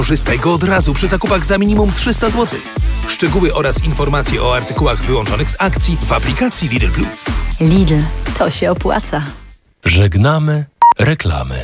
Korzystaj go od razu przy zakupach za minimum 300 zł. Szczegóły oraz informacje o artykułach wyłączonych z akcji w aplikacji Lidl Plus. Lidl, to się opłaca. Żegnamy reklamy.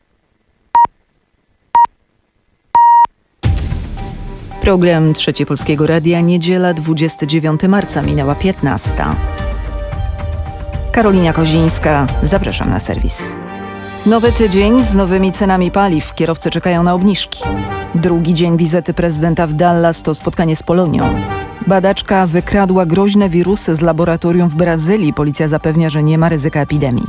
Program Trzecie Polskiego Radia, niedziela 29 marca, minęła 15. Karolina Kozińska, zapraszam na serwis. Nowy tydzień z nowymi cenami paliw. Kierowcy czekają na obniżki. Drugi dzień wizyty prezydenta w Dallas to spotkanie z Polonią. Badaczka wykradła groźne wirusy z laboratorium w Brazylii. Policja zapewnia, że nie ma ryzyka epidemii.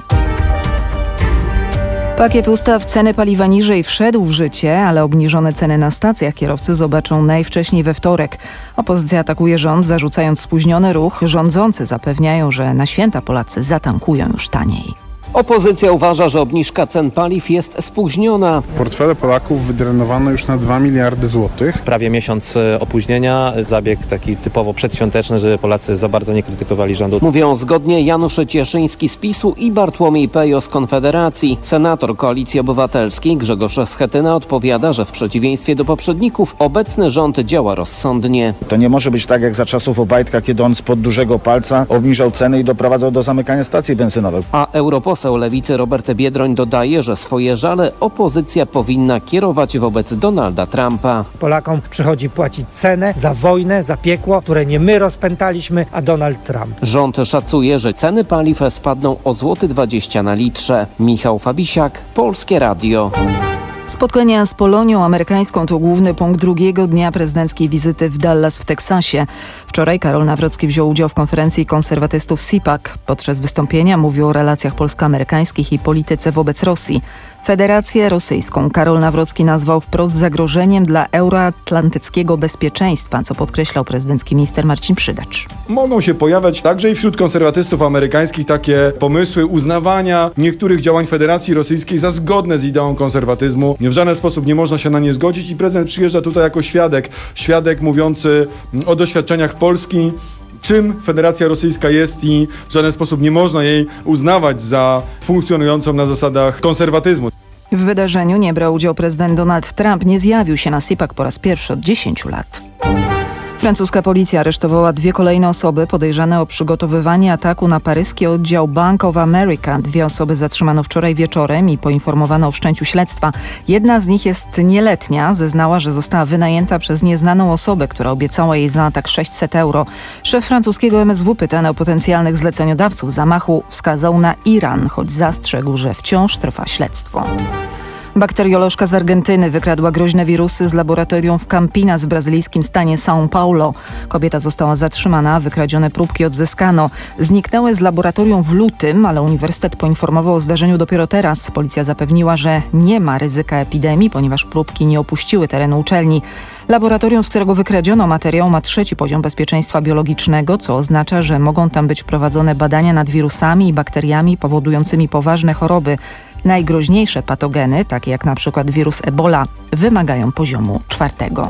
Pakiet ustaw ceny paliwa niżej wszedł w życie, ale obniżone ceny na stacjach kierowcy zobaczą najwcześniej we wtorek. Opozycja atakuje rząd, zarzucając spóźniony ruch. Rządzący zapewniają, że na święta Polacy zatankują już taniej. Opozycja uważa, że obniżka cen paliw jest spóźniona. Portfele Polaków wydrenowano już na 2 miliardy złotych. Prawie miesiąc opóźnienia, zabieg taki typowo przedświąteczny, żeby Polacy za bardzo nie krytykowali rządu. Mówią zgodnie Janusz Cieszyński z PiS-u i Bartłomiej Pejo z Konfederacji. Senator Koalicji Obywatelskiej Grzegorz Schetyna odpowiada, że w przeciwieństwie do poprzedników obecny rząd działa rozsądnie. To nie może być tak jak za czasów Obajtka, kiedy on spod dużego palca obniżał ceny i doprowadzał do zamykania stacji benzynowych. A europoseł Lewicy Robert Biedroń dodaje, że swoje żale opozycja powinna kierować wobec Donalda Trumpa. Polakom przychodzi płacić cenę za wojnę, za piekło, które nie my rozpętaliśmy, a Donald Trump. Rząd szacuje, że ceny paliw spadną o 0,20 zł na litrze. Michał Fabisiak, Polskie Radio. Spotkania z Polonią amerykańską to główny punkt drugiego dnia prezydenckiej wizyty w Dallas w Teksasie. Wczoraj Karol Nawrocki wziął udział w konferencji konserwatystów CPAC. Podczas wystąpienia mówił o relacjach polsko-amerykańskich i polityce wobec Rosji. Federację Rosyjską Karol Nawrocki nazwał wprost zagrożeniem dla euroatlantyckiego bezpieczeństwa, co podkreślał prezydencki minister Marcin Przydacz. Mogą się pojawiać także i wśród konserwatystów amerykańskich takie pomysły uznawania niektórych działań Federacji Rosyjskiej za zgodne z ideą konserwatyzmu. W żaden sposób nie można się na nie zgodzić i prezydent przyjeżdża tutaj jako świadek mówiący o doświadczeniach Polski, czym Federacja Rosyjska jest i w żaden sposób nie można jej uznawać za funkcjonującą na zasadach konserwatyzmu. W wydarzeniu nie brał udziału prezydent Donald Trump, nie zjawił się na CPAC po raz pierwszy od 10 lat. Francuska policja aresztowała 2 kolejne osoby podejrzane o przygotowywanie ataku na paryski oddział Bank of America. 2 osoby zatrzymano wczoraj wieczorem i poinformowano o wszczęciu śledztwa. Jedna z nich jest nieletnia. Zeznała, że została wynajęta przez nieznaną osobę, która obiecała jej za atak 600 euro. Szef francuskiego MSW pytany o potencjalnych zleceniodawców zamachu wskazał na Iran, choć zastrzegł, że wciąż trwa śledztwo. Bakteriolożka z Argentyny wykradła groźne wirusy z laboratorium w Campinas w brazylijskim stanie São Paulo. Kobieta została zatrzymana, wykradzione próbki odzyskano. Zniknęły z laboratorium w lutym, ale uniwersytet poinformował o zdarzeniu dopiero teraz. Policja zapewniła, że nie ma ryzyka epidemii, ponieważ próbki nie opuściły terenu uczelni. Laboratorium, z którego wykradziono materiał, ma 3. poziom bezpieczeństwa biologicznego, co oznacza, że mogą tam być prowadzone badania nad wirusami i bakteriami powodującymi poważne choroby. Najgroźniejsze patogeny, takie jak na przykład wirus Ebola, wymagają poziomu 4.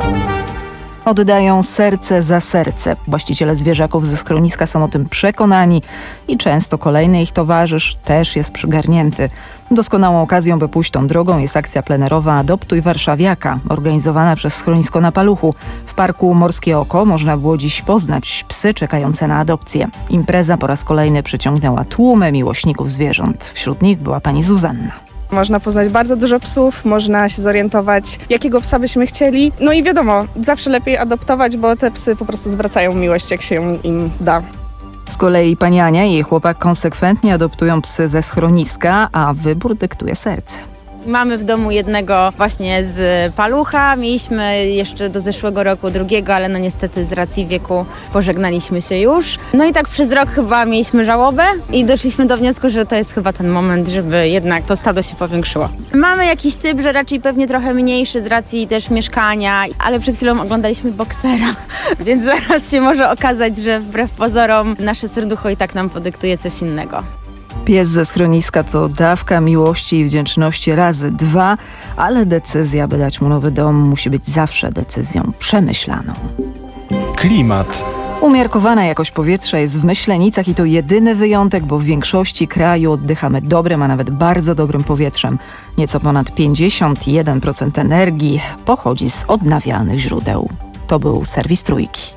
Oddają serce za serce. Właściciele zwierzaków ze schroniska są o tym przekonani i często kolejny ich towarzysz też jest przygarnięty. Doskonałą okazją, by pójść tą drogą, jest akcja plenerowa Adoptuj Warszawiaka, organizowana przez schronisko na Paluchu. W parku Morskie Oko można było dziś poznać psy czekające na adopcję. Impreza po raz kolejny przyciągnęła tłumy miłośników zwierząt. Wśród nich była pani Zuzanna. Można poznać bardzo dużo psów, można się zorientować, jakiego psa byśmy chcieli. No i wiadomo, zawsze lepiej adoptować, bo te psy po prostu zwracają miłość, jak się im da. Z kolei pani Ania i jej chłopak konsekwentnie adoptują psy ze schroniska, a wybór dyktuje serce. Mamy w domu jednego właśnie z Palucha, mieliśmy jeszcze do zeszłego roku drugiego, ale no niestety z racji wieku pożegnaliśmy się już. No i tak przez rok chyba mieliśmy żałobę i doszliśmy do wniosku, że to jest chyba ten moment, żeby jednak to stado się powiększyło. Mamy jakiś typ, że raczej pewnie trochę mniejszy z racji też mieszkania, ale przed chwilą oglądaliśmy boksera, więc zaraz się może okazać, że wbrew pozorom nasze serducho i tak nam podyktuje coś innego. Pies ze schroniska to dawka miłości i wdzięczności razy 2, ale decyzja, by dać mu nowy dom, musi być zawsze decyzją przemyślaną. Klimat. Umiarkowana jakość powietrza jest w Myślenicach i to jedyny wyjątek, bo w większości kraju oddychamy dobrym, a nawet bardzo dobrym powietrzem. Nieco ponad 51% energii pochodzi z odnawialnych źródeł. To był serwis Trójki.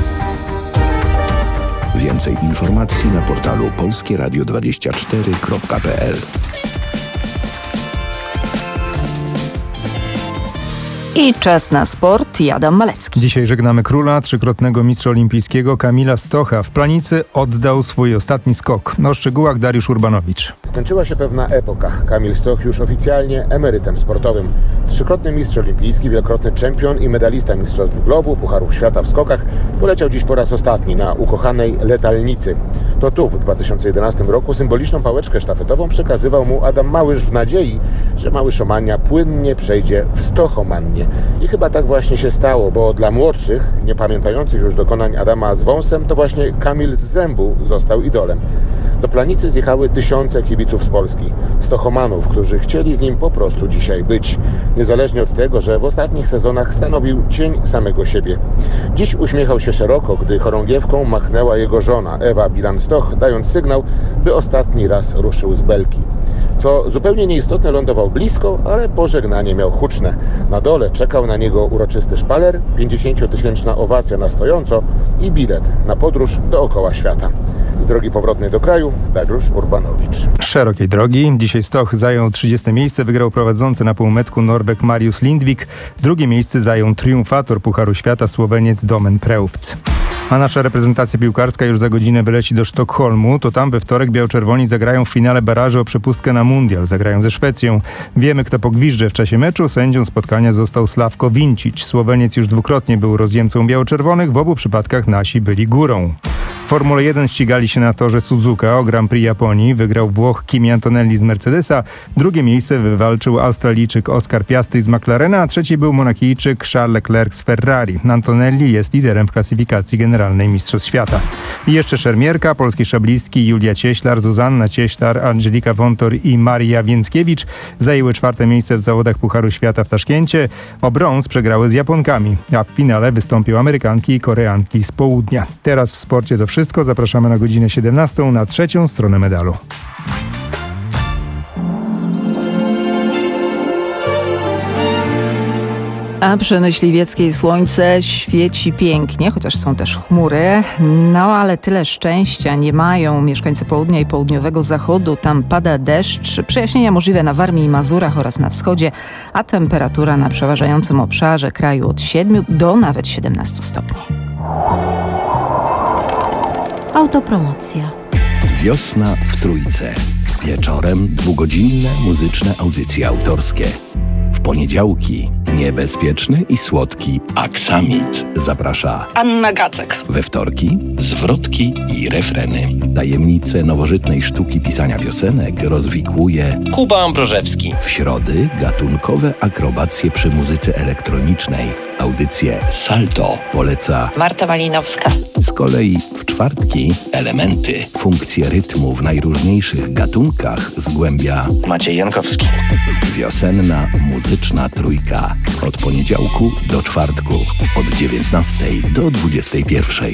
Więcej informacji na portalu polskieradio24.pl. I czas na sport. Adam Malecki. Dzisiaj żegnamy króla, trzykrotnego mistrza olimpijskiego Kamila Stocha. W Planicy oddał swój ostatni skok. O szczegółach Dariusz Urbanowicz. Skończyła się pewna epoka. Kamil Stoch już oficjalnie emerytem sportowym. Trzykrotny mistrz olimpijski, wielokrotny czempion i medalista Mistrzostw Globu, Pucharów Świata w skokach poleciał dziś po raz ostatni na ukochanej Letalnicy. To tu w 2011 roku symboliczną pałeczkę sztafetową przekazywał mu Adam Małysz w nadziei, że Małyszomania płynnie przejdzie w Stochomanię. I chyba tak właśnie się stało, bo dla młodszych, nie pamiętających już dokonań Adama z wąsem, to właśnie Kamil z zębu został idolem. Do Planicy zjechały tysiące kibiców z Polski, stochomanów, którzy chcieli z nim po prostu dzisiaj być. Niezależnie od tego, że w ostatnich sezonach stanowił cień samego siebie. Dziś uśmiechał się szeroko, gdy chorągiewką machnęła jego żona Ewa Bilan-Stoch, dając sygnał, by ostatni raz ruszył z belki. Co zupełnie nieistotne, lądował blisko, ale pożegnanie miał huczne. Na dole czekał na niego uroczysty szpaler, 50-tysięczna owacja na stojąco i bilet na podróż dookoła świata. Z drogi powrotnej do kraju Dariusz Urbanowicz. Szerokiej drogi. Dzisiaj Stoch zajął 30. miejsce, wygrał prowadzący na półmetku Norweg Mariusz Lindvik. Drugie miejsce zajął triumfator Pucharu Świata Słoweniec Domen Preuvc. A nasza reprezentacja piłkarska już za godzinę wyleci do Sztokholmu. To tam we wtorek biało-czerwoni zagrają w finale barażu o przepustkę na mundial. Zagrają ze Szwecją. Wiemy, kto pogwizdże w czasie meczu. Sędzią spotkania został Slavko Vincic. Słoweniec już dwukrotnie był rozjemcą biało-czerwonych. W obu przypadkach nasi byli górą. W Formule 1 ścigali się na torze Suzuka o Grand Prix Japonii. Wygrał Włoch Kimi Antonelli z Mercedesa. Drugie miejsce wywalczył Australijczyk Oscar Piastri z McLarena, a trzeci był Monakijczyk Charles Leclerc z Ferrari. Antonelli jest liderem w klasyfikacji generalnej Mistrzostw Świata. I jeszcze szermierka, polskie szablistki Julia Cieślar, Zuzanna Cieślar, Angelika Wontor i Maria Więckiewicz zajęły 4. miejsce w zawodach Pucharu Świata w Taszkencie. O brąz przegrały z Japonkami, a w finale wystąpią Amerykanki i Koreanki z południa. Teraz w sporcie to wszystko. Zapraszamy na godzinę 17 na trzecią stronę medalu. A przy Myśliwieckiej słońce świeci pięknie, chociaż są też chmury. No ale tyle szczęścia nie mają mieszkańcy południa i południowego zachodu. Tam pada deszcz, przejaśnienia możliwe na Warmii i Mazurach oraz na wschodzie, a temperatura na przeważającym obszarze kraju od 7 do nawet 17 stopni. Autopromocja. Wiosna w Trójce. Wieczorem 2-godzinne muzyczne audycje autorskie. W poniedziałki niebezpieczny i słodki Aksamit zaprasza Anna Gacek. We wtorki zwrotki i refreny. Tajemnice nowożytnej sztuki pisania piosenek rozwikłuje Kuba Ambrożewski. W środy gatunkowe akrobacje przy muzyce elektronicznej. Audycję Salto poleca Marta Malinowska. Z kolei w czwartki elementy, funkcje rytmu w najróżniejszych gatunkach zgłębia Maciej Jankowski. Wiosenna muzyczna trójka. Od poniedziałku do czwartku. Od 19 do 21.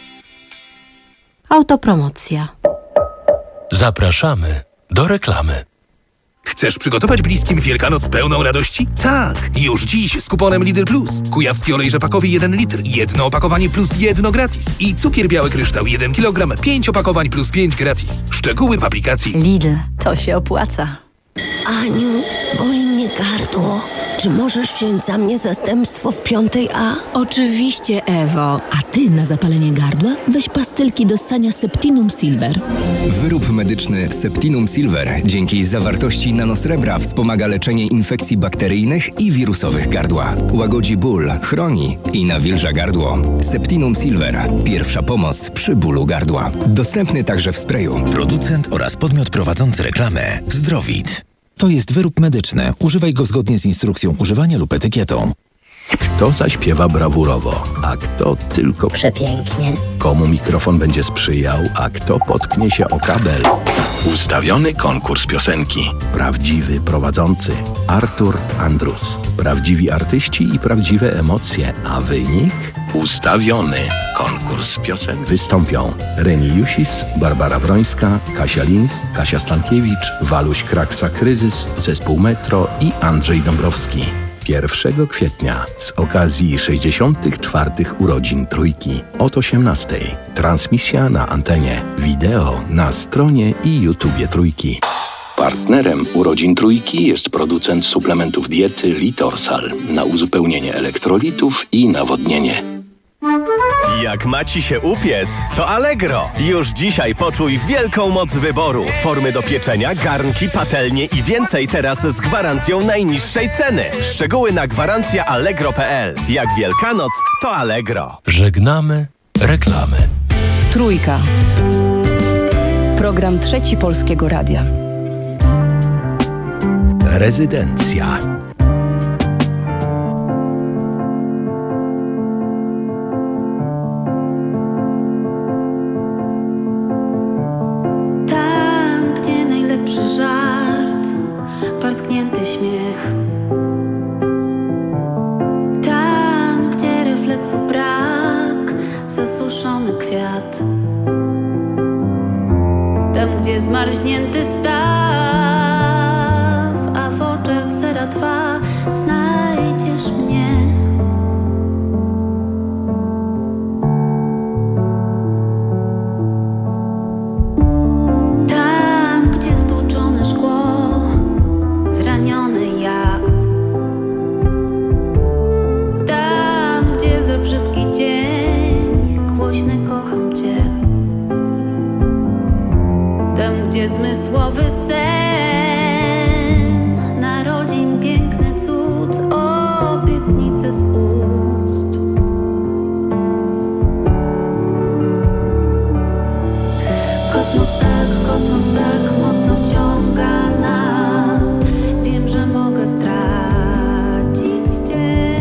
Autopromocja. Zapraszamy do reklamy. Chcesz przygotować bliskim Wielkanoc pełną radości? Tak! Już dziś z kuponem Lidl Plus. Kujawski olej rzepakowy 1 litr, jedno opakowanie plus jedno gratis. I cukier biały kryształ 1 kg, 5 opakowań plus 5 gratis. Szczegóły w aplikacji. Lidl, to się opłaca. Aniu, boli mnie gardło. Czy możesz wziąć za mnie zastępstwo w 5A? Oczywiście, Ewo. A ty na zapalenie gardła weź pastylki do ssania Septinum Silver. Wyrób medyczny Septinum Silver dzięki zawartości nanosrebra wspomaga leczenie infekcji bakteryjnych i wirusowych gardła. Łagodzi ból, chroni i nawilża gardło. Septinum Silver. Pierwsza pomoc przy bólu gardła. Dostępny także w sprayu. Producent oraz podmiot prowadzący reklamę Zdrowit. To jest wyrób medyczny. Używaj go zgodnie z instrukcją używania lub etykietą. Kto zaśpiewa brawurowo, a kto tylko przepięknie. Komu mikrofon będzie sprzyjał, a kto potknie się o kabel. Ustawiony konkurs piosenki. Prawdziwy prowadzący Artur Andrus. prawdziwi artyści i prawdziwe emocje, a wynik? Ustawiony. Konkurs piosenek. Wystąpią Reni Jusis, Barbara Wrońska, Kasia Lins, Kasia Stankiewicz, Waluś Kraksa-Kryzys, Zespół Metro i Andrzej Dąbrowski. 1 kwietnia z okazji 64. urodzin Trójki od 18:00. Transmisja na antenie, wideo na stronie i YouTubie Trójki. Partnerem urodzin Trójki jest producent suplementów diety Litorsal na uzupełnienie elektrolitów i nawodnienie. Jak ma ci się upiec, to Allegro. Już dzisiaj poczuj wielką moc wyboru. Formy do pieczenia, garnki, patelnie i więcej teraz z gwarancją najniższej ceny. Szczegóły na gwarancjaallegro.pl. Jak Wielkanoc, to Allegro. Żegnamy reklamy. Trójka. Program Trzeci Polskiego Radia. Rezydencja. Tam, gdzie najlepszy żart, parsknięty śmiech. Tam, gdzie refleksu brak, zasuszony kwiat. Tam, gdzie zmarznięty staw, a w oczach sera twa, znajdziesz mnie. Tam, gdzie stłuczone szkło, zraniony ja. Tam, gdzie za brzydki dzień, głośny kocham cię. Tam, gdzie zmysłowy sen narodzin, piękny cud, obietnice z ust. Kosmos tak mocno wciąga nas. Wiem, że mogę stracić cię.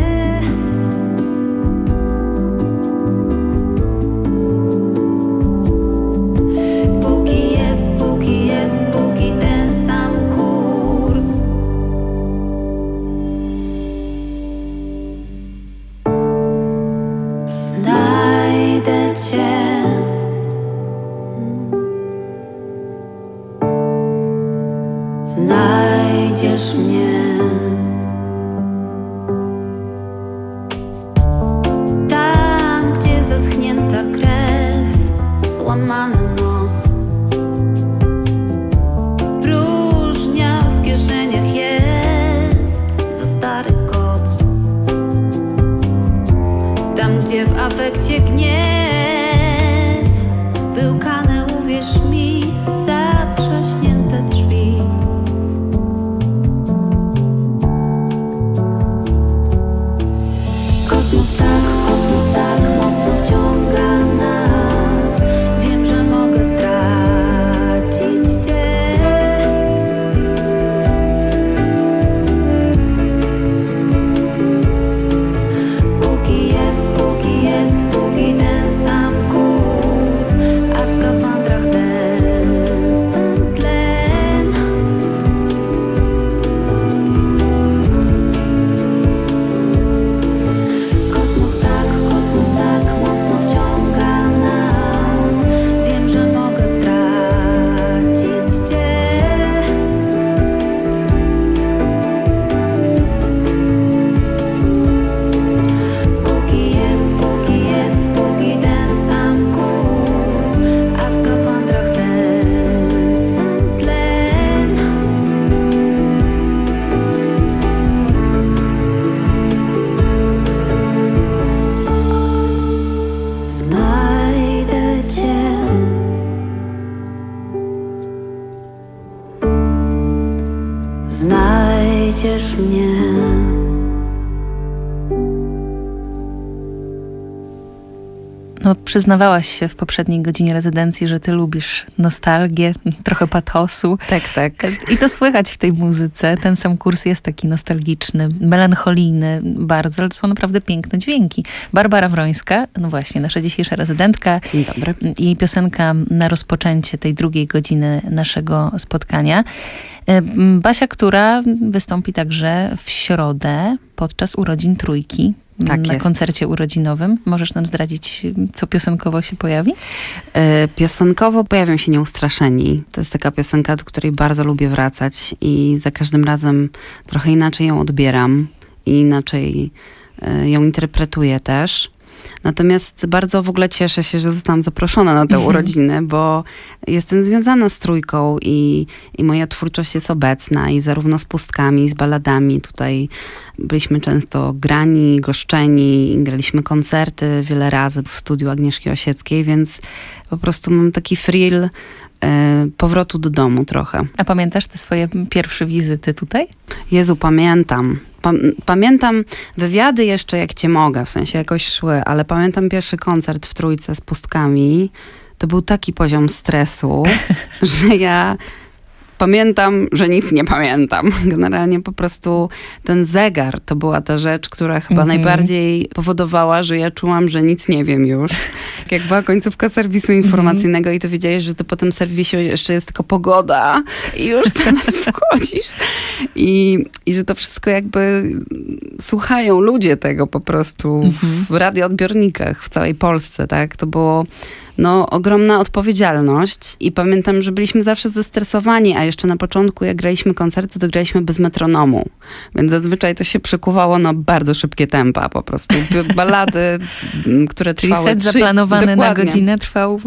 Póki ten sam kurs. Znajdę cię. Znajdziesz mnie. Tam, gdzie zaschnięta krew, złamany nos. Próżnia w kieszeniach jest za stary koc. Tam, gdzie w afekcie gniew wyłkane, uwierz mi, zatrzaśnięte drzwi. Kosmos tak mocno wciąga nas. Wiem, że mogę stracić cię. Póki ten sam kurs, a w skafandrach ten No, przyznawałaś się w poprzedniej godzinie rezydencji, że ty lubisz nostalgię, trochę patosu. Tak. I to słychać w tej muzyce. Ten sam kurs jest taki nostalgiczny, melancholijny bardzo, ale to są naprawdę piękne dźwięki. Barbara Wrońska, no właśnie, nasza dzisiejsza rezydentka. Dzień dobry. I piosenka na rozpoczęcie tej drugiej godziny naszego spotkania. Basia, która wystąpi także w środę podczas urodzin Trójki. Tak na jest. koncercie urodzinowym. Możesz nam zdradzić, co piosenkowo się pojawi? Piosenkowo pojawią się Nieustraszeni. To jest taka piosenka, do której bardzo lubię wracać i za każdym razem trochę inaczej ją odbieram i inaczej ją interpretuję też. Natomiast bardzo w ogóle cieszę się, że zostałam zaproszona na te urodziny, bo jestem związana z Trójką i moja twórczość jest obecna i zarówno z pustkami, i z baladami. Tutaj byliśmy często grani, goszczeni, graliśmy koncerty wiele razy w studiu Agnieszki Osieckiej, więc po prostu mam taki thrill powrotu do domu trochę. A pamiętasz te swoje pierwsze wizyty tutaj? Jezu, pamiętam. Pamiętam wywiady jeszcze jak cię mogę, w sensie jakoś szły, ale pamiętam pierwszy koncert w Trójce z pustkami. To był taki poziom stresu, że ja pamiętam, że nic nie pamiętam. Generalnie po prostu ten zegar to była ta rzecz, która chyba najbardziej powodowała, że ja czułam, że nic nie wiem już. Jak była końcówka serwisu informacyjnego i to wiedziałeś, że to po tym serwisie jeszcze jest tylko pogoda i już teraz wchodzisz. I że to wszystko jakby słuchają ludzie tego po prostu w radioodbiornikach w całej Polsce, tak? To było ogromna odpowiedzialność i pamiętam, że byliśmy zawsze zestresowani, a jeszcze na początku jak graliśmy koncerty, to graliśmy bez metronomu, więc zazwyczaj to się przekuwało na bardzo szybkie tempa po prostu. Balady, które trwały... Czyli set zaplanowany na godzinę trwał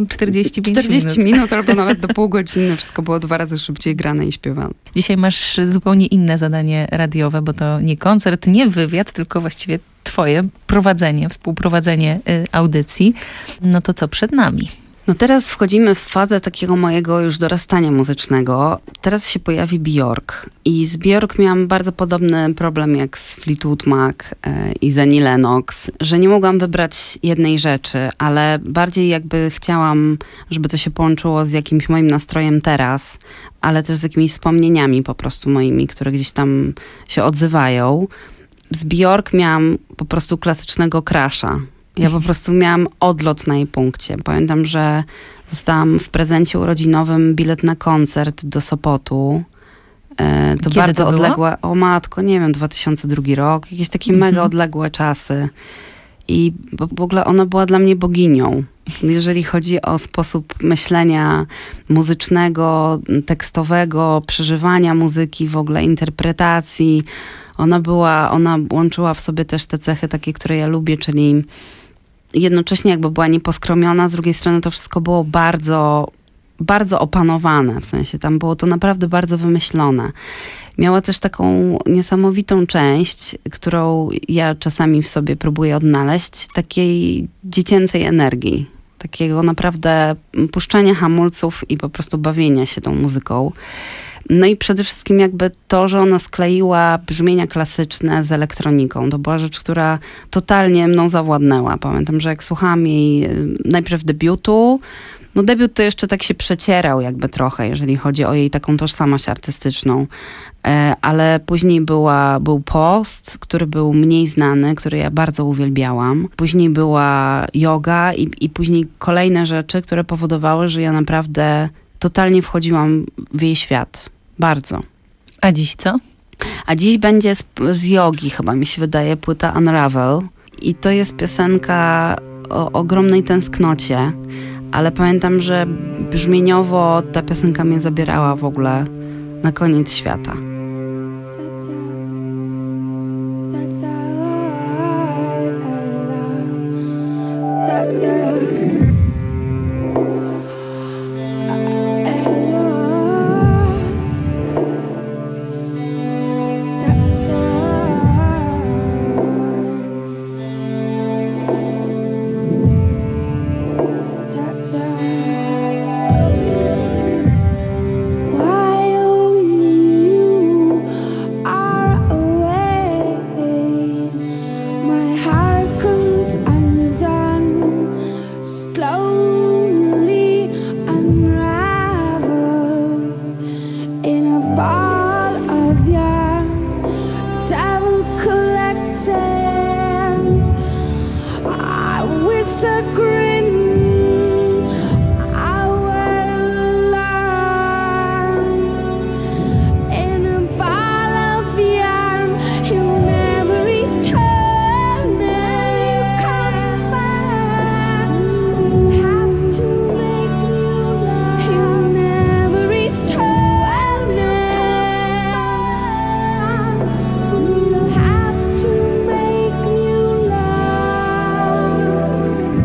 45 minut albo nawet do pół godziny. Wszystko było 2 razy szybciej grane i śpiewane. Dzisiaj masz zupełnie inne zadanie radiowe, bo to nie koncert, nie wywiad, tylko właściwie twoje prowadzenie, współprowadzenie audycji. No to co przed nami? No teraz wchodzimy w fazę takiego mojego już dorastania muzycznego. Teraz się pojawi Björk. I z Björk miałam bardzo podobny problem jak z Fleetwood Mac i z Annie Lennox, że nie mogłam wybrać jednej rzeczy, ale bardziej jakby chciałam, żeby to się połączyło z jakimś moim nastrojem teraz, ale też z jakimiś wspomnieniami po prostu moimi, które gdzieś tam się odzywają. Z Björk miałam po prostu klasycznego crusha. Ja po prostu miałam odlot na jej punkcie. Pamiętam, że dostałam w prezencie urodzinowym bilet na koncert do Sopotu. To Kiedy bardzo to było? odległe, o matko, nie wiem, 2002 rok, jakieś takie mega odległe czasy. I w ogóle ona była dla mnie boginią. Jeżeli chodzi o sposób myślenia muzycznego, tekstowego, przeżywania muzyki, w ogóle interpretacji. Ona łączyła w sobie też te cechy takie, które ja lubię, czyli jednocześnie jakby była nieposkromiona, z drugiej strony to wszystko było bardzo, bardzo opanowane, w sensie tam było to naprawdę bardzo wymyślone. Miała też taką niesamowitą część, którą ja czasami w sobie próbuję odnaleźć, takiej dziecięcej energii. Takiego naprawdę puszczania hamulców i po prostu bawienia się tą muzyką. No i przede wszystkim jakby to, że ona skleiła brzmienia klasyczne z elektroniką. To była rzecz, która totalnie mną zawładnęła. Pamiętam, że jak słuchałam jej najpierw debiutu, no debiut to jeszcze tak się przecierał jakby trochę, jeżeli chodzi o jej taką tożsamość artystyczną. Ale później był Post, który był mniej znany, który ja bardzo uwielbiałam. Później była yoga i później kolejne rzeczy, które powodowały, że ja naprawdę totalnie wchodziłam w jej świat. Bardzo. A dziś co? A dziś będzie z jogi, chyba mi się wydaje, płyta Unravel. I to jest piosenka o ogromnej tęsknocie. Ale pamiętam, że brzmieniowo ta piosenka mnie zabierała w ogóle na koniec świata. Why, oh, you a grin. Our love in a ball of yarn. You'll never return. Now you come back. We'll have to make new love. You'll never return. We'll have to make new love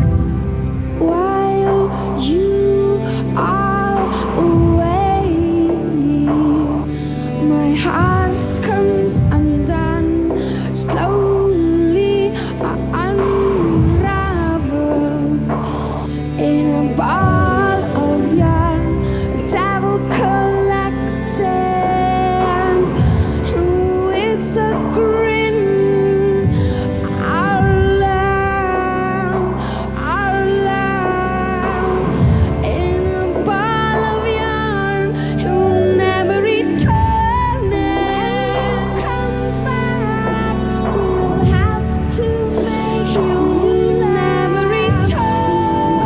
while you are away. My heart comes undone slowly, unravels in a ball of yarn. A devil collects and with a grin. Our love in a ball of yarn. You'll never return. Come back. We'll have to make you'll never return.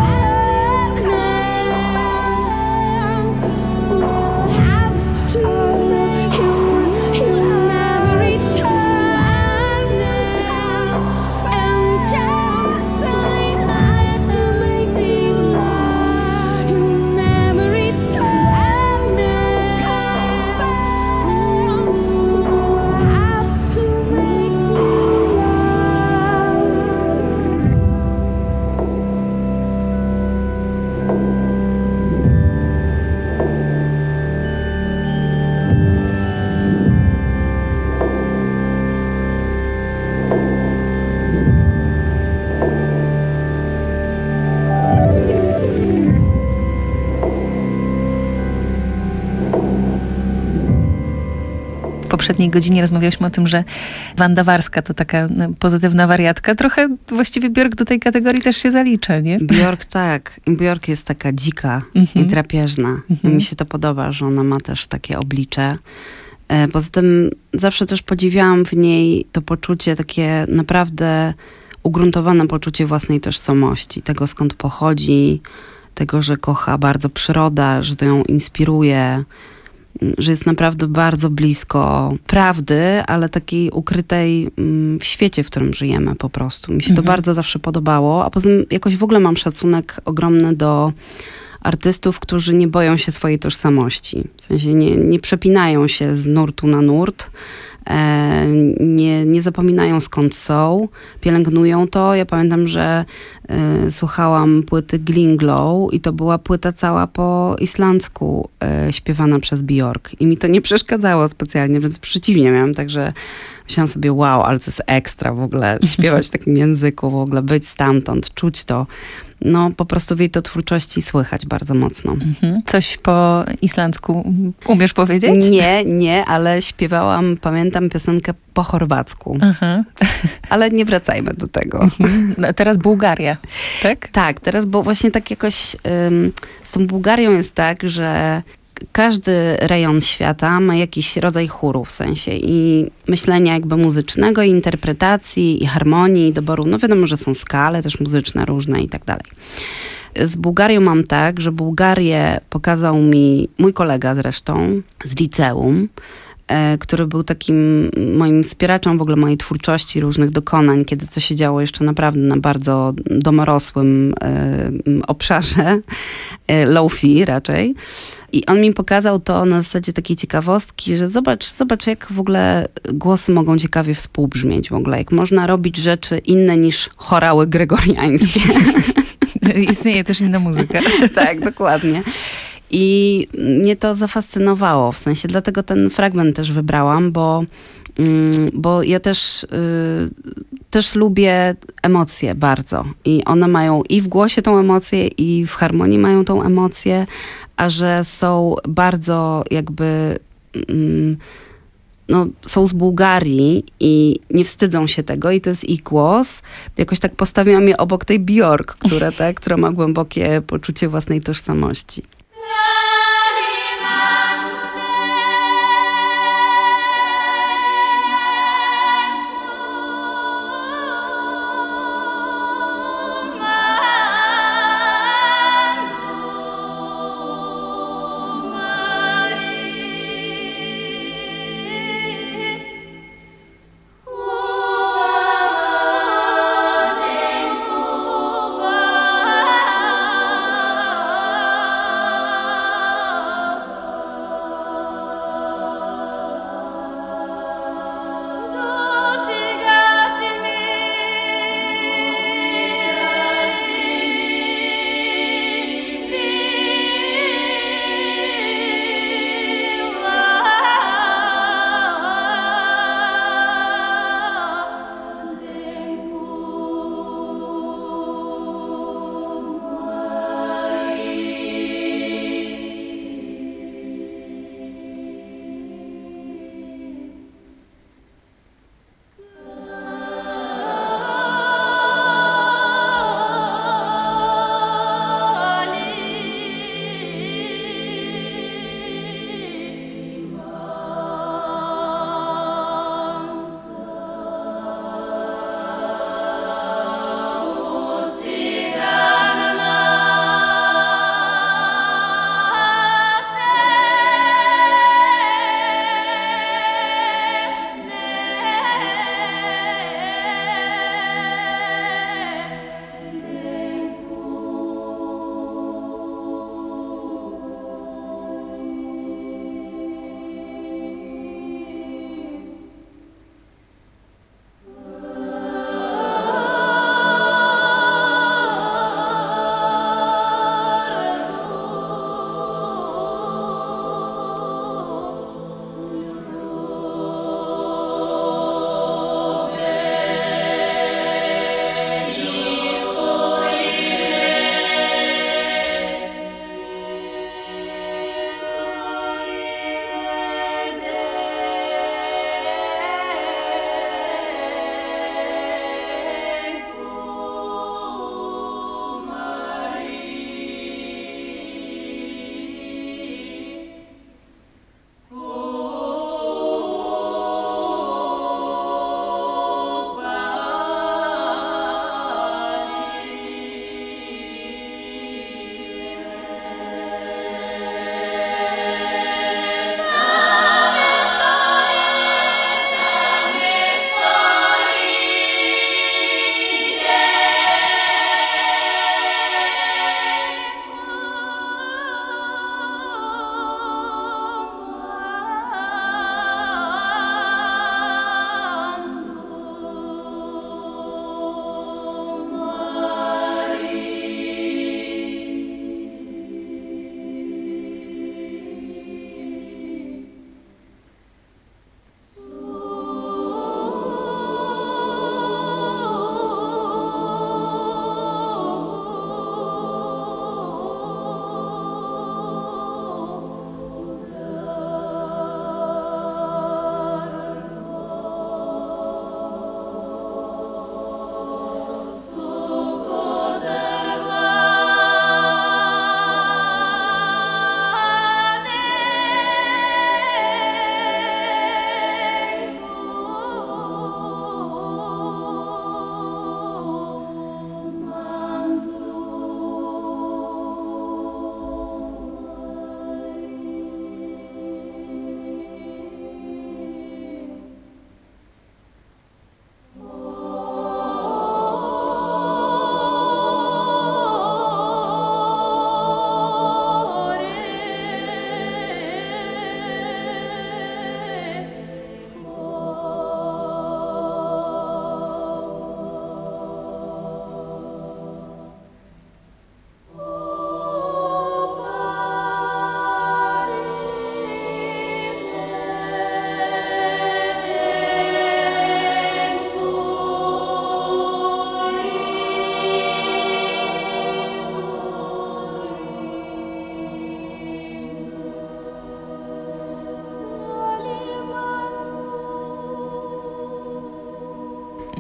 We'll have to make you'll never return. And just like that to make new love, you'll never return. Come back. We'll have to make new W poprzedniej godzinie rozmawialiśmy o tym, że Wanda Warska to taka pozytywna wariatka. Trochę właściwie Björk do tej kategorii też się zalicza, nie? Björk tak. Björk jest taka dzika i drapieżna. I mi się to podoba, że ona ma też takie oblicze. Poza tym zawsze też podziwiałam w niej to poczucie, takie naprawdę ugruntowane poczucie własnej tożsamości. Tego, skąd pochodzi, tego, że kocha bardzo przyrodę, że to ją inspiruje, że jest naprawdę bardzo blisko prawdy, ale takiej ukrytej w świecie, w którym żyjemy po prostu. Mi się to bardzo zawsze podobało, a poza tym jakoś w ogóle mam szacunek ogromny do artystów, którzy nie boją się swojej tożsamości. W sensie nie przepinają się z nurtu na nurt, nie zapominają skąd są, pielęgnują to. Ja pamiętam, że słuchałam płyty Glinglow i to była płyta cała po islandzku śpiewana przez Björk. I mi to nie przeszkadzało specjalnie, więc przeciwnie miałam, także myślałam sobie, wow, ale to jest ekstra w ogóle, śpiewać w takim języku, w ogóle być stamtąd, czuć to. No po prostu w jej to twórczości słychać bardzo mocno. Coś po islandzku umiesz powiedzieć? Nie, ale śpiewałam, pamiętam piosenkę po chorwacku. Ale nie wracajmy do tego. No, teraz Bułgaria, tak? Tak, teraz, bo właśnie tak jakoś z tą Bułgarią jest tak, że każdy rejon świata ma jakiś rodzaj chóru w sensie i myślenia jakby muzycznego, i interpretacji, i harmonii, i doboru. No wiadomo, że są skale też muzyczne różne i tak dalej. Z Bułgarią mam tak, że Bułgarię pokazał mi mój kolega zresztą z liceum, który był takim moim wspieraczem w ogóle mojej twórczości, różnych dokonań, kiedy to się działo jeszcze naprawdę na bardzo domorosłym obszarze, low-fi raczej. I on mi pokazał to na zasadzie takiej ciekawostki, że zobacz jak w ogóle głosy mogą ciekawie współbrzmieć w ogóle, jak można robić rzeczy inne niż chorały gregoriańskie. Istnieje też inna muzyka. Tak, dokładnie. I mnie to zafascynowało, w sensie dlatego ten fragment też wybrałam, bo ja też lubię emocje bardzo i one mają i w głosie tą emocję, i w harmonii mają tą emocję, a że są bardzo jakby no, są z Bułgarii i nie wstydzą się tego i to jest ich głos. Jakoś tak postawiłam je obok tej Björk, która ma głębokie poczucie własnej tożsamości.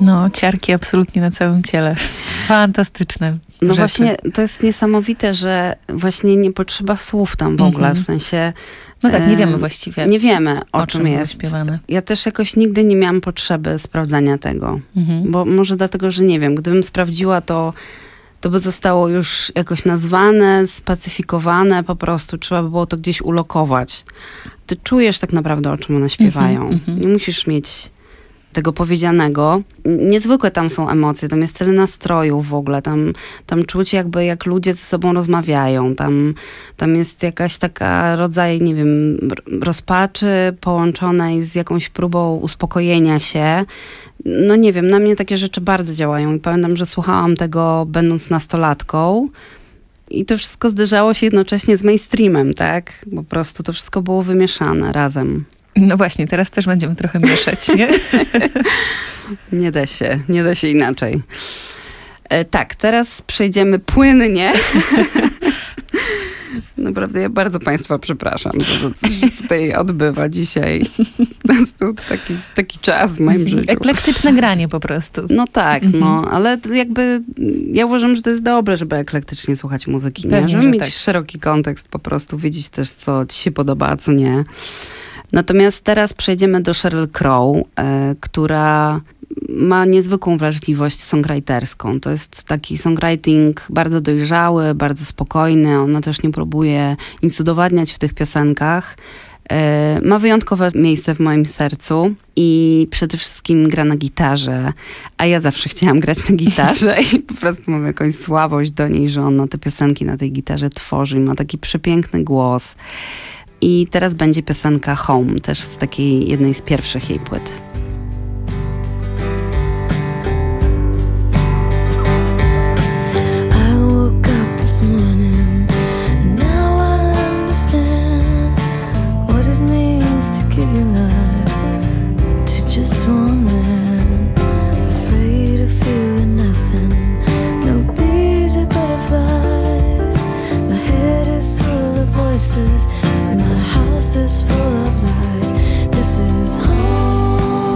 No, ciarki absolutnie na całym ciele. Fantastyczne No rzeczy. właśnie, to jest niesamowite, że właśnie nie potrzeba słów tam w ogóle, w sensie... No tak, nie wiemy właściwie. Nie wiemy, o czym było jest. śpiewane. Ja też jakoś nigdy nie miałam potrzeby sprawdzania tego. Bo może dlatego, że nie wiem, gdybym sprawdziła, to by zostało już jakoś nazwane, spacyfikowane, po prostu trzeba by było to gdzieś ulokować. Ty czujesz tak naprawdę, o czym one śpiewają. Nie musisz mieć tego powiedzianego. Niezwykłe tam są emocje, tam jest tyle nastrojów w ogóle, tam czuć jakby jak ludzie ze sobą rozmawiają, tam jest jakaś taka rodzaj, nie wiem, rozpaczy połączonej z jakąś próbą uspokojenia się. No nie wiem, na mnie takie rzeczy bardzo działają i pamiętam, że słuchałam tego będąc nastolatką i to wszystko zderzało się jednocześnie z mainstreamem, tak? Po prostu to wszystko było wymieszane razem. No właśnie, teraz też będziemy trochę mieszać, nie? Nie da się inaczej. Tak, teraz przejdziemy płynnie. Naprawdę ja bardzo Państwa przepraszam, że to się tutaj odbywa dzisiaj. To jest tu taki czas w moim życiu. Eklektyczne granie po prostu. No tak, ale jakby ja uważam, że to jest dobre, żeby eklektycznie słuchać muzyki, nie? Pewnie, Żeby że mieć tak. szeroki kontekst, po prostu wiedzieć też, co ci się podoba, a co nie. Natomiast teraz przejdziemy do Sheryl Crow, która ma niezwykłą wrażliwość songwriterską. To jest taki songwriting bardzo dojrzały, bardzo spokojny. Ona też nie próbuje nic udowadniać w tych piosenkach. Ma wyjątkowe miejsce w moim sercu i przede wszystkim gra na gitarze, a ja zawsze chciałam grać na gitarze i po prostu mam jakąś słabość do niej, że ona te piosenki na tej gitarze tworzy i ma taki przepiękny głos. I teraz będzie piosenka Home, też z takiej jednej z pierwszych jej płyt. My house is full of lies. This is home.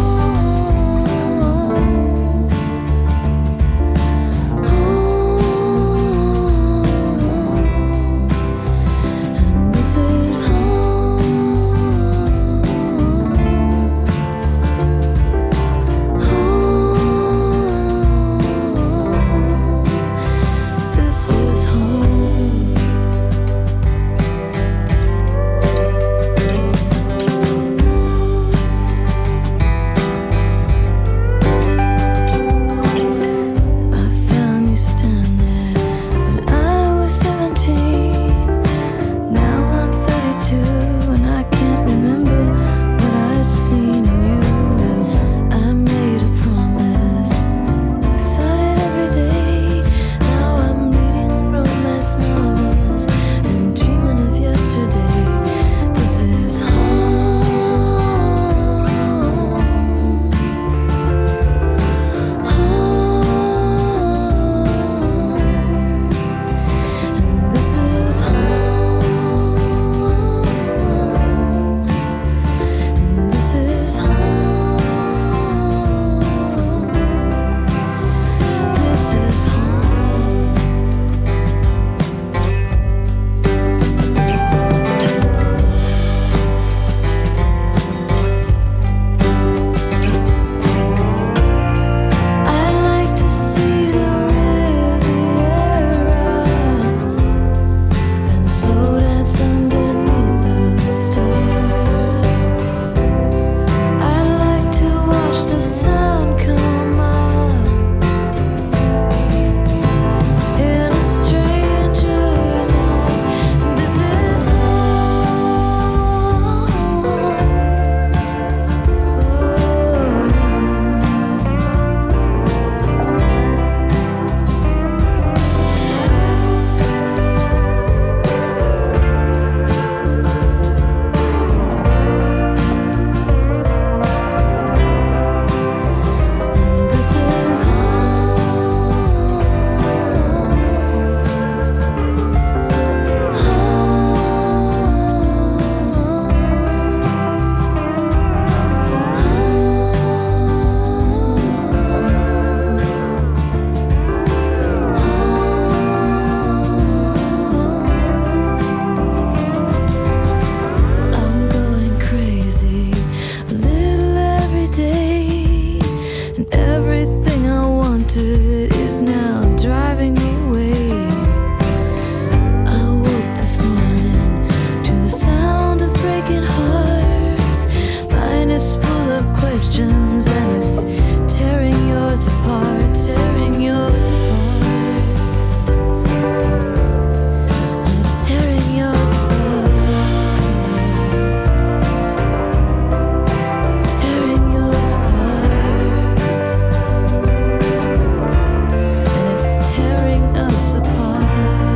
is now driving me away. I woke this morning to the sound of breaking hearts. Mine is full of questions and it's tearing yours apart, tearing yours apart. And it's tearing yours apart, tearing yours apart. And it's tearing us apart.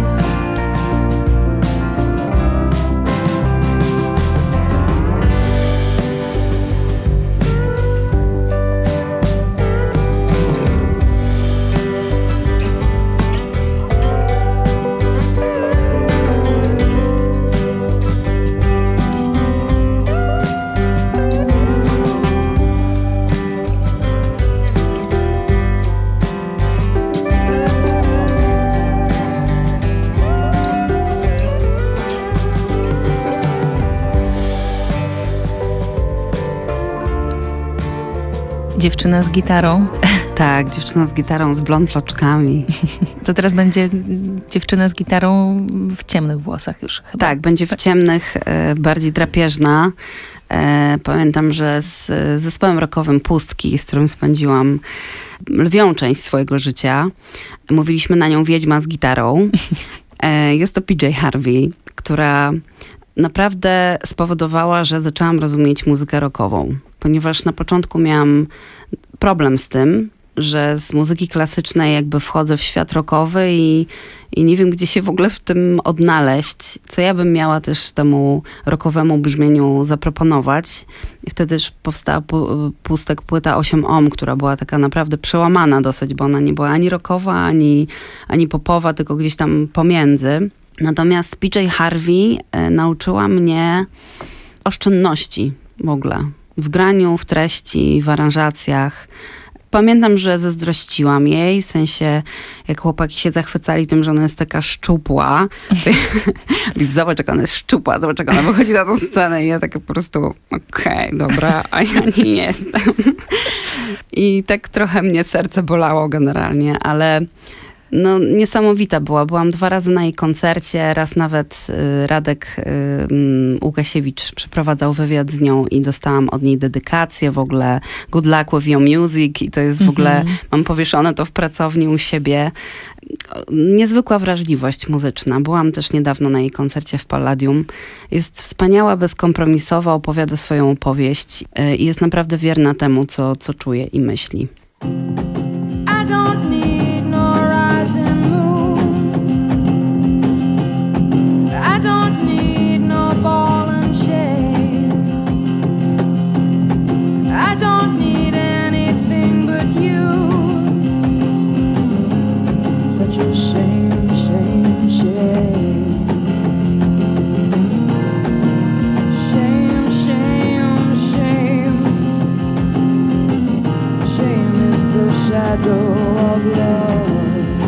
Dziewczyna z gitarą. Tak, dziewczyna z gitarą z blond loczkami. To teraz będzie dziewczyna z gitarą w ciemnych włosach już chyba. Tak, będzie w ciemnych, bardziej drapieżna. Pamiętam, że z zespołem rockowym Pustki, z którym spędziłam lwią część swojego życia, mówiliśmy na nią Wiedźma z gitarą. Jest to PJ Harvey, która naprawdę spowodowała, że zaczęłam rozumieć muzykę rockową. Ponieważ na początku miałam problem z tym, że z muzyki klasycznej jakby wchodzę w świat rockowy i nie wiem, gdzie się w ogóle w tym odnaleźć. Co ja bym miała też temu rockowemu brzmieniu zaproponować. I wtedy też powstała Pustek płyta 8 Ohm, która była taka naprawdę przełamana dosyć, bo ona nie była ani rockowa, ani popowa, tylko gdzieś tam pomiędzy. Natomiast PJ Harvey nauczyła mnie oszczędności w ogóle. W graniu, w treści, w aranżacjach. Pamiętam, że zazdrościłam jej, w sensie jak chłopaki się zachwycali tym, że ona jest taka szczupła. Zobacz, jak ona jest szczupła, zobacz, jak ona wychodzi na tę scenę i ja taka po prostu okej, dobra, a ja nie jestem. I tak trochę mnie serce bolało generalnie, ale no niesamowita była. Byłam 2 razy na jej koncercie, raz nawet Radek Łukasiewicz przeprowadzał wywiad z nią i dostałam od niej dedykację w ogóle Good Luck with Your Music i to jest w ogóle, mam powieszone to w pracowni u siebie. Niezwykła wrażliwość muzyczna. Byłam też niedawno na jej koncercie w Palladium. Jest wspaniała, bezkompromisowa, opowiada swoją opowieść i jest naprawdę wierna temu, co czuje i myśli. I don't need no ball and chain. I don't need anything but you. Such a shame, shame, shame. Shame, shame, shame. Shame is the shadow of love.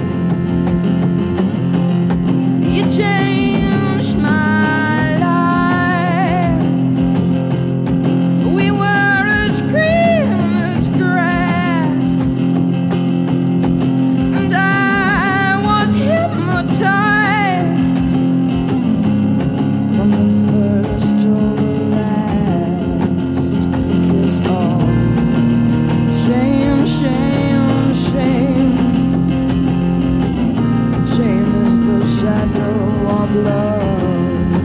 You changed my life. We were as green as grass, and I was hypnotized from the first till the last kiss. Oh, shame, shame, shame. Shame is the shadow of love.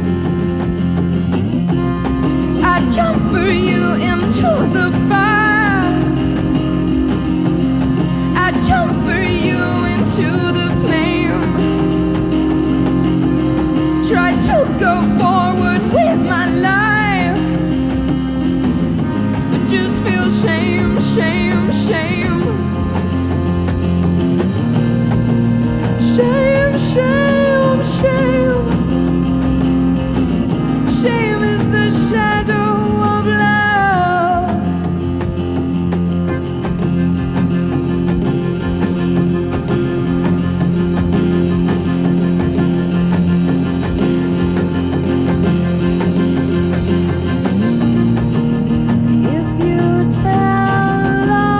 I jump for you into the fire. I jump for you into the flame. Try to go forward with my life, but just feel shame, shame, shame. Shame, shame, shame. Shame is the shadow of love. If you tell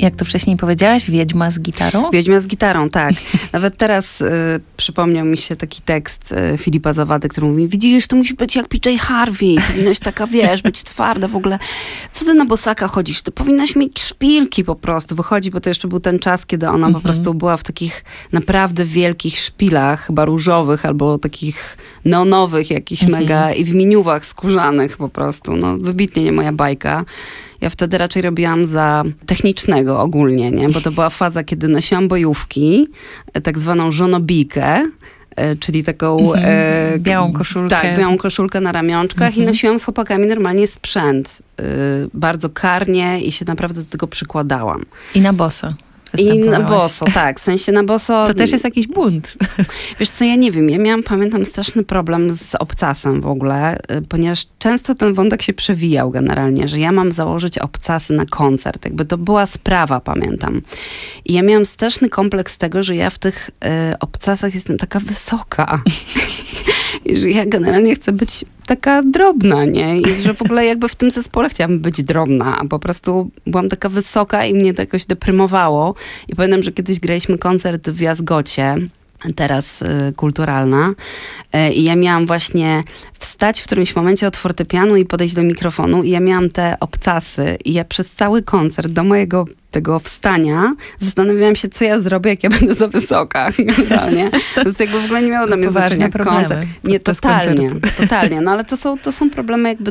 Jak to wcześniej powiedziałaś, Wiedźma z gitarą? Wiedźma z gitarą, tak. Nawet teraz przypomniał mi się taki tekst Filipa Zawady, który mówi: widzisz, to musi być jak PJ Harvey, powinnaś taka, wiesz, być twarda w ogóle. Co ty na bosaka chodzisz? Ty powinnaś mieć szpilki po prostu. Wychodzi, bo to jeszcze był ten czas, kiedy ona po prostu była w takich naprawdę wielkich szpilach, chyba różowych, albo takich neonowych jakichś mega i w miniuwach skórzanych po prostu. No wybitnie nie moja bajka. Ja wtedy raczej robiłam za technicznego ogólnie, nie? Bo to była faza, kiedy nosiłam bojówki, tak zwaną żonobijkę, czyli taką... białą koszulkę. Tak, białą koszulkę na ramionczkach i nosiłam z chłopakami normalnie sprzęt. Bardzo karnie i się naprawdę do tego przykładałam. I na boso. I na boso, tak. W sensie na boso... To też jest jakiś bunt. Wiesz co, ja nie wiem. Ja pamiętam, straszny problem z obcasem w ogóle, ponieważ często ten wątek się przewijał generalnie, że ja mam założyć obcasy na koncert. Jakby to była sprawa, pamiętam. I ja miałam straszny kompleks tego, że ja w tych obcasach jestem taka wysoka. I że ja generalnie chcę być taka drobna, nie? I że w ogóle jakby w tym zespole chciałam być drobna, a po prostu byłam taka wysoka i mnie to jakoś deprymowało. I pamiętam, że kiedyś graliśmy koncert w Jazgocie, teraz kulturalna. I ja miałam właśnie wstać w którymś momencie od fortepianu i podejść do mikrofonu i ja miałam te obcasy i ja przez cały koncert do mojego tego wstania zastanawiałam się, co ja zrobię, jak ja będę za wysoka. Generalnie. To jest jakby w ogóle nie miało dla mnie znaczenia koncert. Nie, totalnie. No ale to są problemy jakby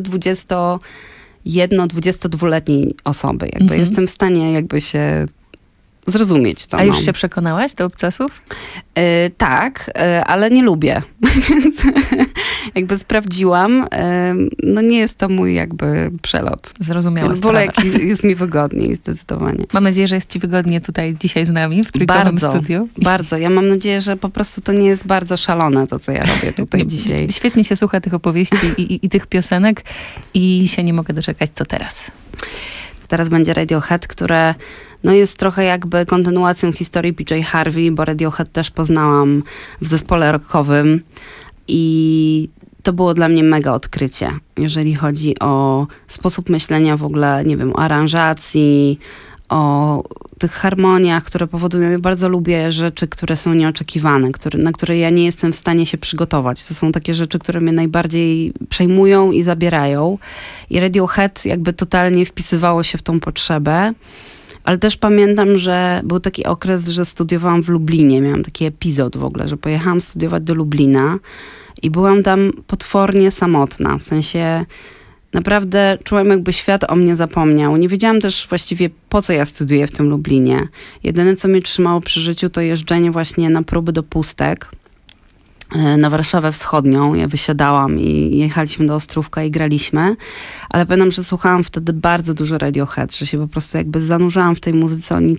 22-letniej osoby. Jakby jestem w stanie jakby się zrozumieć to. A już się przekonałaś do obcasów? Tak, ale nie lubię. Więc jakby sprawdziłam. No nie jest to mój jakby przelot. Zrozumiała sprawa. Wolę, jak jest mi wygodniej zdecydowanie. Mam nadzieję, że jest ci wygodnie tutaj dzisiaj z nami w trójkowym studiu. Bardzo. Ja mam nadzieję, że po prostu to nie jest bardzo szalone to, co ja robię tutaj dzisiaj. Świetnie się słucha tych opowieści i tych piosenek i się nie mogę doczekać, co teraz. Teraz będzie Radiohead, które no jest trochę jakby kontynuacją historii PJ Harvey, bo Radiohead też poznałam w zespole rockowym i to było dla mnie mega odkrycie, jeżeli chodzi o sposób myślenia w ogóle, nie wiem, o aranżacji, o tych harmoniach, które powodują, ja bardzo lubię rzeczy, które są nieoczekiwane, na które ja nie jestem w stanie się przygotować. To są takie rzeczy, które mnie najbardziej przejmują i zabierają. I Radiohead jakby totalnie wpisywało się w tą potrzebę. Ale też pamiętam, że był taki okres, że studiowałam w Lublinie. Miałam taki epizod w ogóle, że pojechałam studiować do Lublina i byłam tam potwornie samotna. W sensie naprawdę czułam, jakby świat o mnie zapomniał. Nie wiedziałam też właściwie, po co ja studiuję w tym Lublinie. Jedyne, co mnie trzymało przy życiu, to jeżdżenie właśnie na próby do Pustek na Warszawę Wschodnią. Ja wysiadałam i jechaliśmy do Ostrówka i graliśmy. Ale pamiętam, że słuchałam wtedy bardzo dużo Radiohead, że się po prostu jakby zanurzałam w tej muzyce. Oni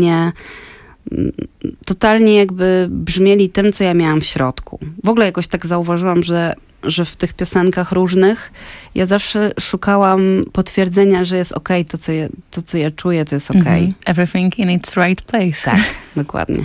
totalnie jakby brzmieli tym, co ja miałam w środku. W ogóle jakoś tak zauważyłam, że w tych piosenkach różnych ja zawsze szukałam potwierdzenia, że jest okej, to co ja czuję, to jest okej. Everything in its right place. Tak, dokładnie.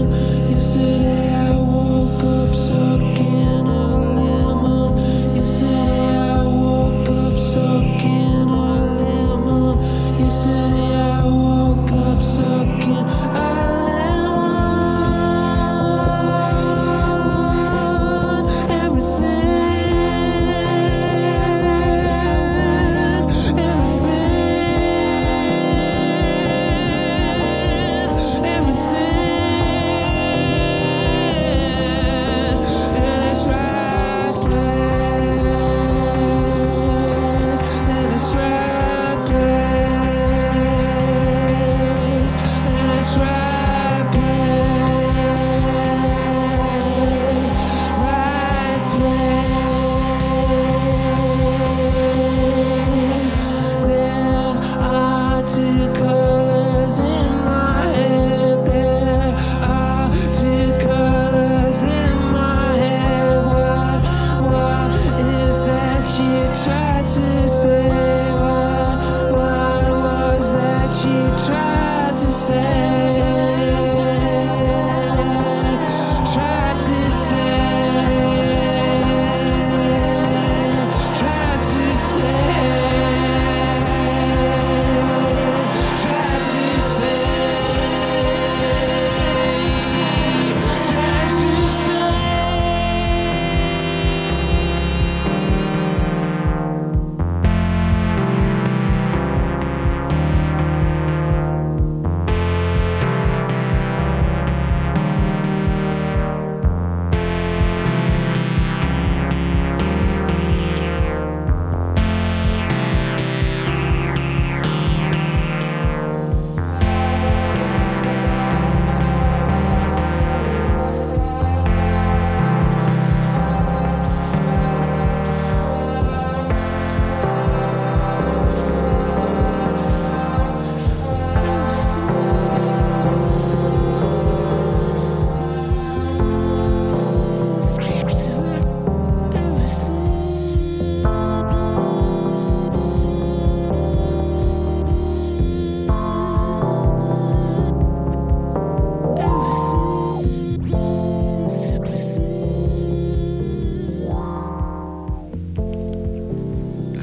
Yesterday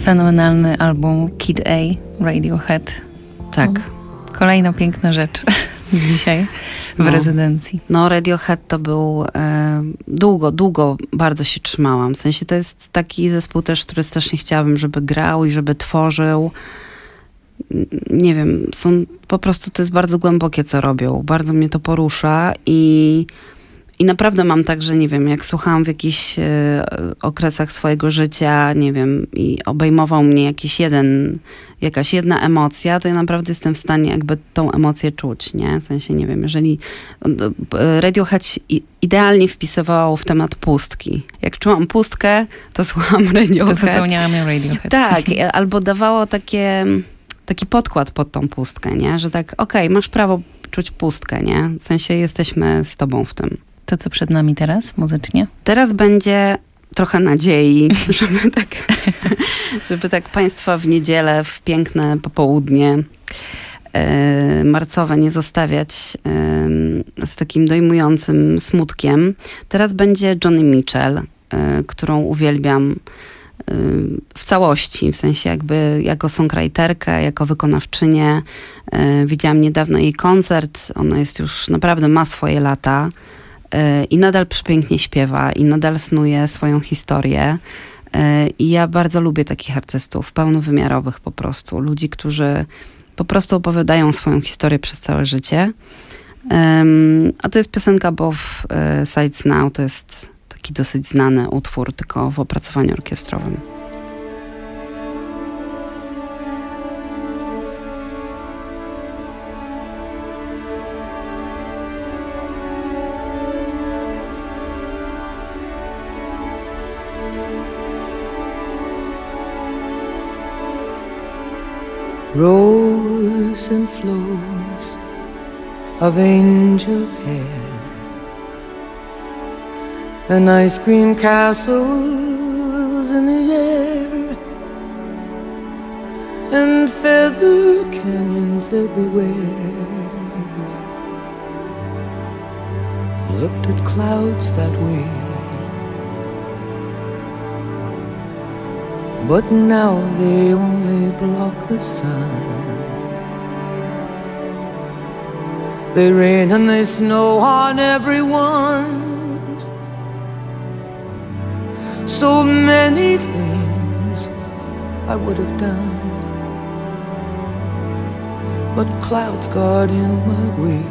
Fenomenalny album Kid A, Radiohead. Tak. Kolejna piękna rzecz dzisiaj w rezydencji. No, Radiohead to był długo bardzo się trzymałam. W sensie to jest taki zespół też, który strasznie chciałabym, żeby grał i żeby tworzył. Nie wiem, po prostu to jest bardzo głębokie, co robią. Bardzo mnie to porusza i naprawdę mam tak, że nie wiem, jak słuchałam w jakichś okresach swojego życia, nie wiem, i obejmował mnie jakaś jedna emocja, to ja naprawdę jestem w stanie jakby tą emocję czuć, nie? W sensie, nie wiem, jeżeli Radiohead idealnie wpisywało w temat pustki. Jak czułam pustkę, to słuchałam Radiohead. To wypełniałam ją Radiohead. Tak, albo dawało taki podkład pod tą pustkę, nie? Że tak, okej, masz prawo czuć pustkę, nie? W sensie jesteśmy z tobą w tym. To, co przed nami teraz muzycznie? Teraz będzie trochę nadziei, żeby tak państwa w niedzielę, w piękne popołudnie marcowe nie zostawiać z takim dojmującym smutkiem. Teraz będzie Joni Mitchell, którą uwielbiam w całości, w sensie jakby jako songwriterkę, jako wykonawczynię. Widziałam niedawno jej koncert, ona jest już naprawdę ma swoje lata i nadal przepięknie śpiewa i nadal snuje swoją historię. I ja bardzo lubię takich artystów, pełnowymiarowych po prostu. Ludzi, którzy po prostu opowiadają swoją historię przez całe życie. A to jest piosenka Both Sides Now, to jest taki dosyć znany utwór, tylko w opracowaniu orkiestrowym. Rows and flows of angel hair and ice cream castles in the air and feather canyons everywhere. Looked at clouds that way, but now they only block the sun. They rain and they snow on everyone. So many things I would have done, but clouds got in my way.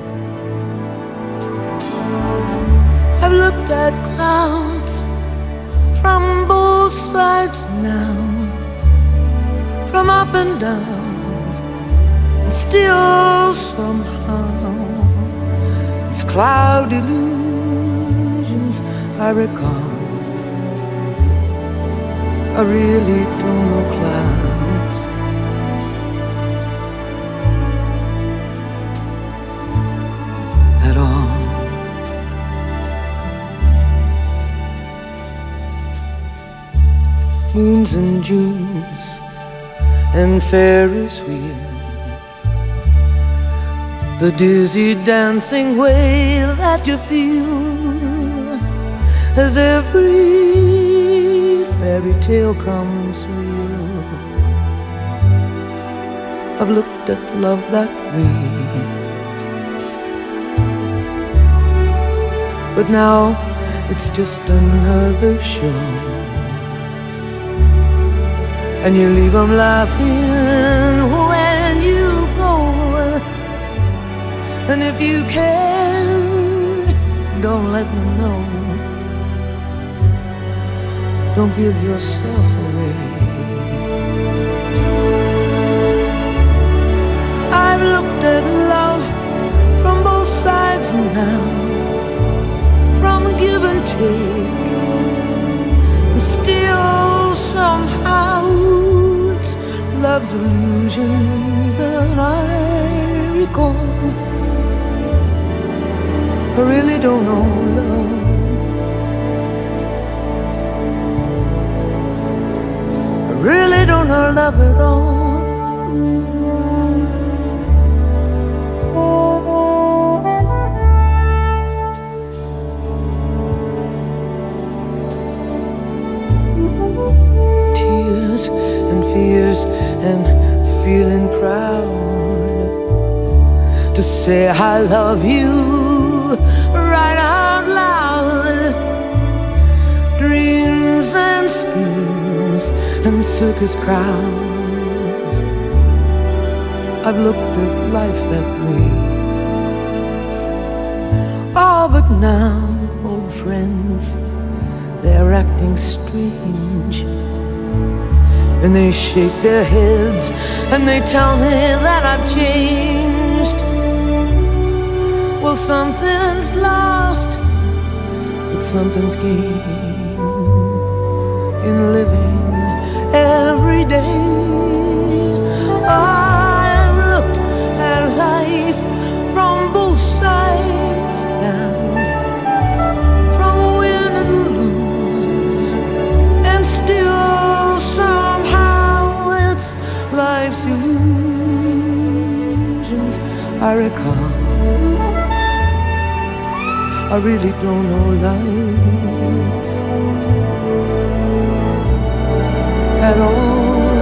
I've looked at clouds from both sides now, from up and down, and still somehow it's cloud illusions I recall. I really don't know clouds. At all. Moons and Junes and Ferris wheels, the dizzy dancing way that you feel as every fairy tale comes real. I've looked at love that way, but now it's just another show, and you leave them laughing when you go. And if you can, don't let them know. Don't give yourself away. I've looked at love from both sides now, from give and take, and still somehow it's love's illusions that I recall. I really don't know love. Really don't know love at all. tears and fears and feeling proud to say I love you right out loud. Dreams and schemes and circus crowds, I've looked at life that way. Oh, but now, old friends, they're acting strange, and they shake their heads and they tell me that I've changed. Well, something's lost, but something's gained in living every day. I've looked at life from both sides now, from win and lose, and still somehow it's life's illusions I recall. I really don't know life at all.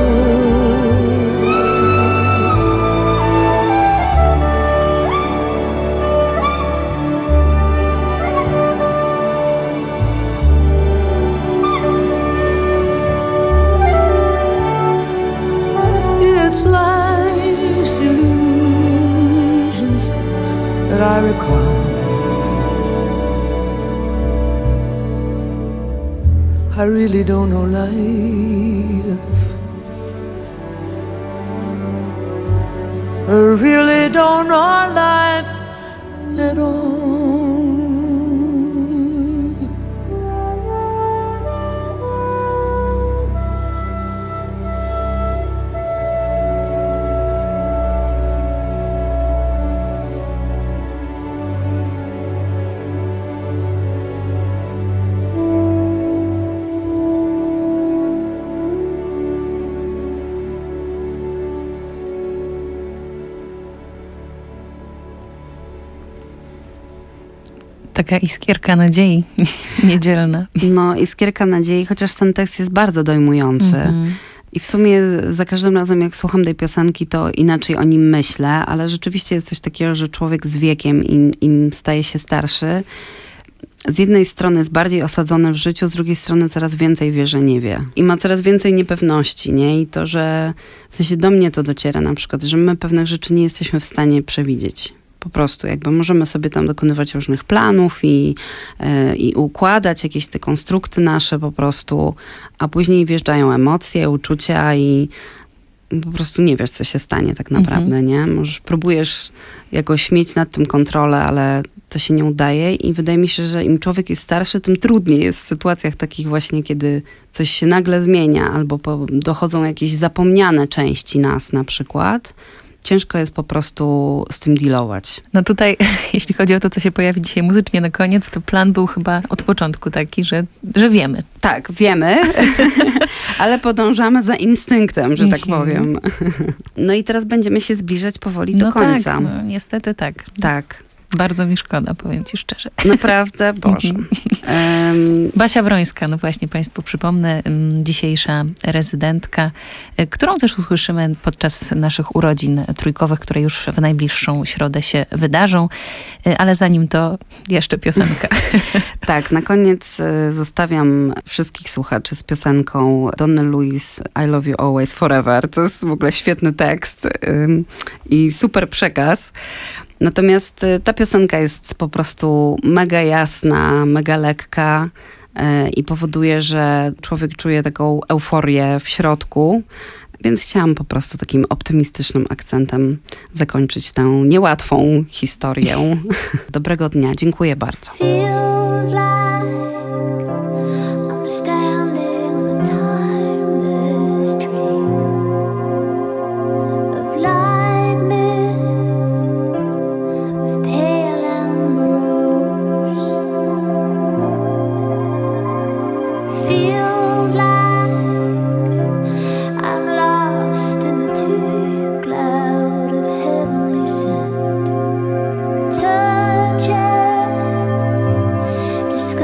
It's life's illusions that I recall. I really don't know life. I really don't know life at all. Taka iskierka nadziei niedzielna. No, iskierka nadziei, chociaż ten tekst jest bardzo dojmujący. I w sumie za każdym razem, jak słucham tej piosenki, to inaczej o nim myślę, ale rzeczywiście jest coś takiego, że człowiek z wiekiem, im staje się starszy, z jednej strony jest bardziej osadzony w życiu, z drugiej strony coraz więcej wie, że nie wie. I ma coraz więcej niepewności, nie? I to, że w sensie do mnie to dociera na przykład, że my pewnych rzeczy nie jesteśmy w stanie przewidzieć. Po prostu jakby możemy sobie tam dokonywać różnych planów i układać jakieś te konstrukty nasze po prostu, a później wjeżdżają emocje, uczucia i po prostu nie wiesz, co się stanie tak naprawdę, nie? Próbujesz jakoś mieć nad tym kontrolę, ale to się nie udaje i wydaje mi się, że im człowiek jest starszy, tym trudniej jest w sytuacjach takich właśnie, kiedy coś się nagle zmienia albo dochodzą jakieś zapomniane części nas na przykład. Ciężko jest po prostu z tym dealować. No tutaj, jeśli chodzi o to, co się pojawi dzisiaj muzycznie na koniec, to plan był chyba od początku taki, że wiemy. Tak, wiemy, ale podążamy za instynktem, że tak powiem. No i teraz będziemy się zbliżać powoli do końca. Tak, no, niestety tak. Tak. Bardzo mi szkoda, powiem ci szczerze. Naprawdę? Boże. Basia Wrońska, no właśnie Państwu przypomnę, dzisiejsza rezydentka, którą też usłyszymy podczas naszych urodzin trójkowych, które już w najbliższą środę się wydarzą. Ale zanim to jeszcze piosenka. Tak, na koniec zostawiam wszystkich słuchaczy z piosenką Donna Louise I Love You Always Forever. To jest w ogóle świetny tekst i super przekaz. Natomiast ta piosenka jest po prostu mega jasna, mega lekka i powoduje, że człowiek czuje taką euforię w środku. Więc chciałam po prostu takim optymistycznym akcentem zakończyć tę niełatwą historię. Dobrego dnia. Dziękuję bardzo. Discover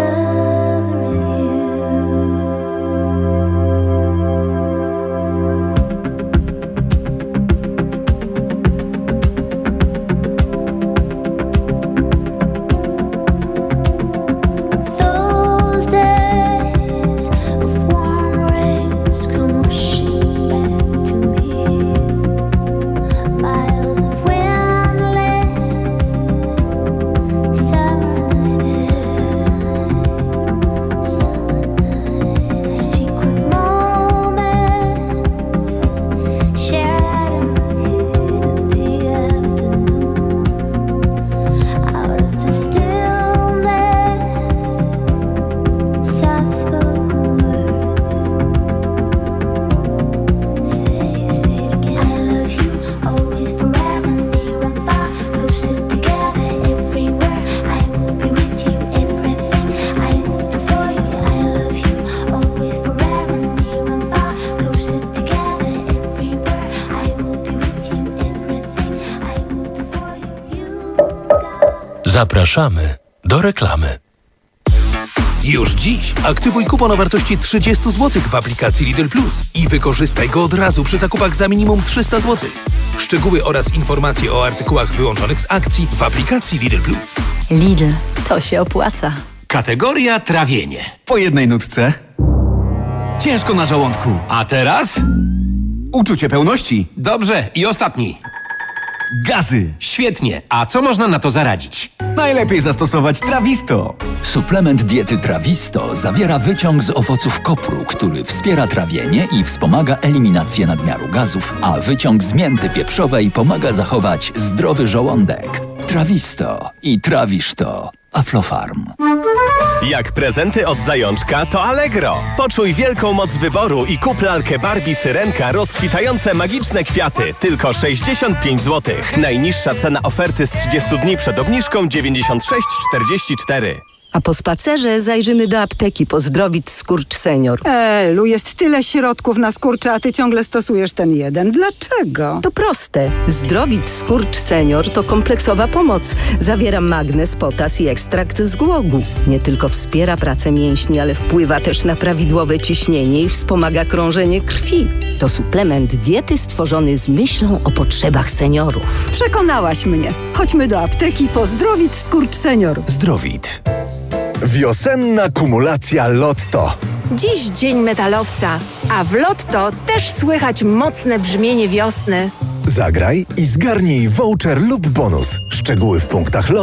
Zapraszamy do reklamy. Już dziś aktywuj kupon o wartości 30 zł w aplikacji Lidl Plus i wykorzystaj go od razu przy zakupach za minimum 300 zł. Szczegóły oraz informacje o artykułach wyłączonych z akcji w aplikacji Lidl Plus. Lidl, to się opłaca. Kategoria trawienie. Po jednej nutce. Ciężko na żołądku. A teraz? Uczucie pełności. Dobrze. I ostatni. Gazy. Świetnie. A co można na to zaradzić? Najlepiej zastosować Trawisto. Suplement diety Trawisto zawiera wyciąg z owoców kopru, który wspiera trawienie i wspomaga eliminację nadmiaru gazów, a wyciąg z mięty pieprzowej pomaga zachować zdrowy żołądek. Trawisto i trawisz to. Aflofarm. Jak prezenty od Zajączka, to Allegro. Poczuj wielką moc wyboru i kup lalkę Barbie Syrenka rozkwitające magiczne kwiaty. Tylko 65 zł. Najniższa cena oferty z 30 dni przed obniżką 96,44. A po spacerze zajrzymy do apteki po Zdrowit Skurcz Senior. Elu, jest tyle środków na skurcze, a ty ciągle stosujesz ten jeden. Dlaczego? To proste. Zdrowit Skurcz Senior to kompleksowa pomoc. Zawiera magnez, potas i ekstrakt z głogu. Nie tylko wspiera pracę mięśni, ale wpływa też na prawidłowe ciśnienie i wspomaga krążenie krwi. To suplement diety stworzony z myślą o potrzebach seniorów. Przekonałaś mnie. Chodźmy do apteki po Zdrowit Skurcz Senior. Zdrowit. Wiosenna kumulacja Lotto. Dziś dzień metalowca, a w Lotto też słychać mocne brzmienie wiosny. Zagraj i zgarnij voucher lub bonus. Szczegóły w punktach Lotto.